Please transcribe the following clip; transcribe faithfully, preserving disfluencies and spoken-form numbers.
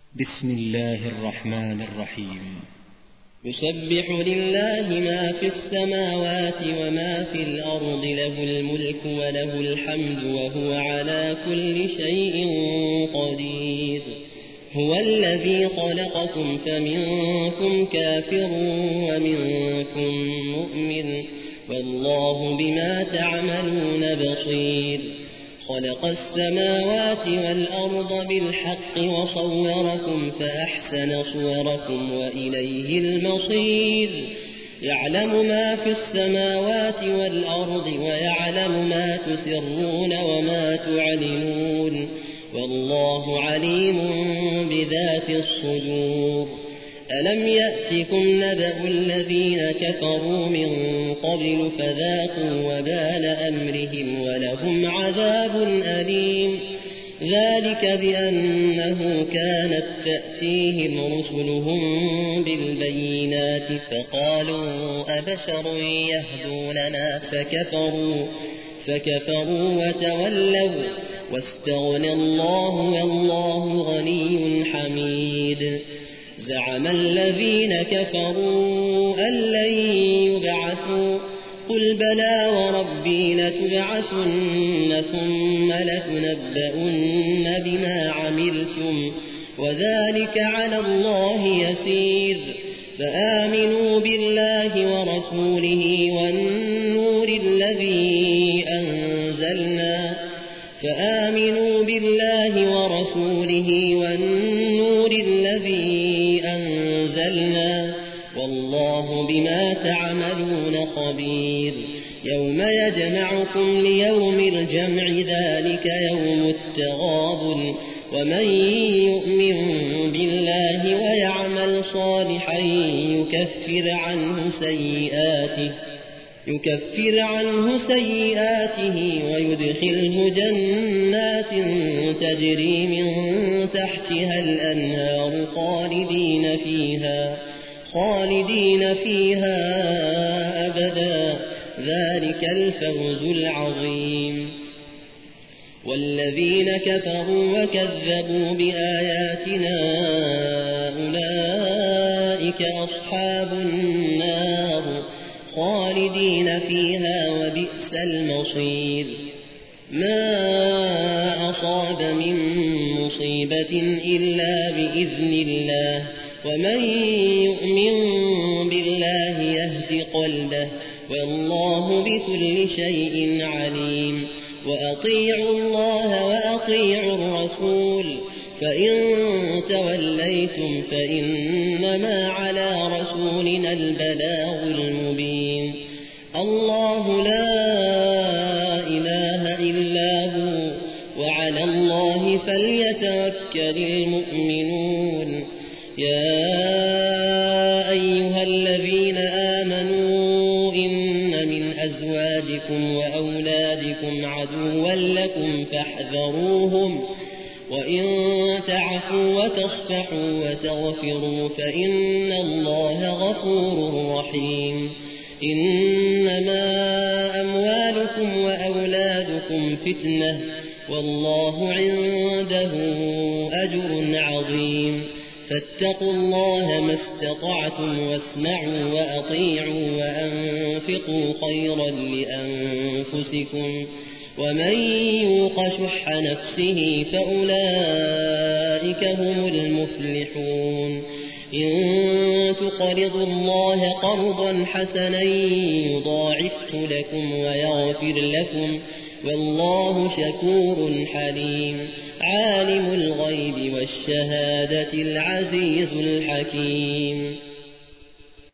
بسم الله الرحمن الرحيم. يسبح لله ما في السماوات وما في الأرض، له الملك وله الحمد وهو على كل شيء قدير. هو الذي خلقكم فمنكم كافر ومنكم مؤمن، والله بما تعملون بصير. خلق السماوات والأرض بالحق وصوركم فأحسن صوركم وإليه المصير. يعلم ما في السماوات والأرض ويعلم ما تسرون وما تعلنون، والله عليم بذات الصدور. ألم يأتكم نبأ الذين كفروا من قبل فذاقوا وبال أمرهم ولهم عذاب أليم. ذلك بأنه كانت تأتيهم رسلهم بالبينات فقالوا أبشر يهدوننا فكفروا, فكفروا وتولوا واستغنى الله والله غني حميد. زعم الذين كفروا أن لن يبعثوا، قل بلى وربي لتبعثن ثم لتنبؤن بما عملتم وذلك على الله يسير. فآمنوا بالله ورسوله والنور الذي أنزلنا فآمنوا بالله ورسوله والنور الذي أنزلنا والله بما تعملون خبير. يوم يجمعكم ليوم الجمع ذلك يوم التغابن، ومن يؤمن بالله ويعمل صالحا يكفر عنه سيئاته يكفر عنه سيئاته ويدخله جنات تجري من تحتها الأنهار خالدين فيها خالدين فيها أبدا، ذلك الفوز العظيم. والذين كفروا وكذبوا بآياتنا أولئك أصحاب النار خالدين فيها وبئس المصير. ما أصاب من مصيبة إلا بإذن الله، ومن يؤمن بالله يهد قلبه والله بكل شيء عليم. وأطيعوا الله وأطيعوا الرسول، فإن توليتم فإنما على رسولنا البلاغ المبين. الله لا إله إلا هو وعلى الله فليتوكل المؤمنون. يا أيها الذين آمنوا إن من أزواجكم وأولادكم عدوا لكم فاحذروهم، وإن تعفوا وتصفحوا وتغفروا فإن الله غفور رحيم. إنما أموالكم وأولادكم فتنة والله عنده أجر عظيم. فاتقوا الله ما استطعتم واسمعوا وأطيعوا وأنفقوا خيرا لأنفسكم، ومن يوق شح نفسه فأولئك هم المفلحون. إن تقرضوا الله قرضا حسنا يضاعفه لكم ويغفر لكم والله شكور حليم. عالم الغيب والشهادة العزيز الحكيم.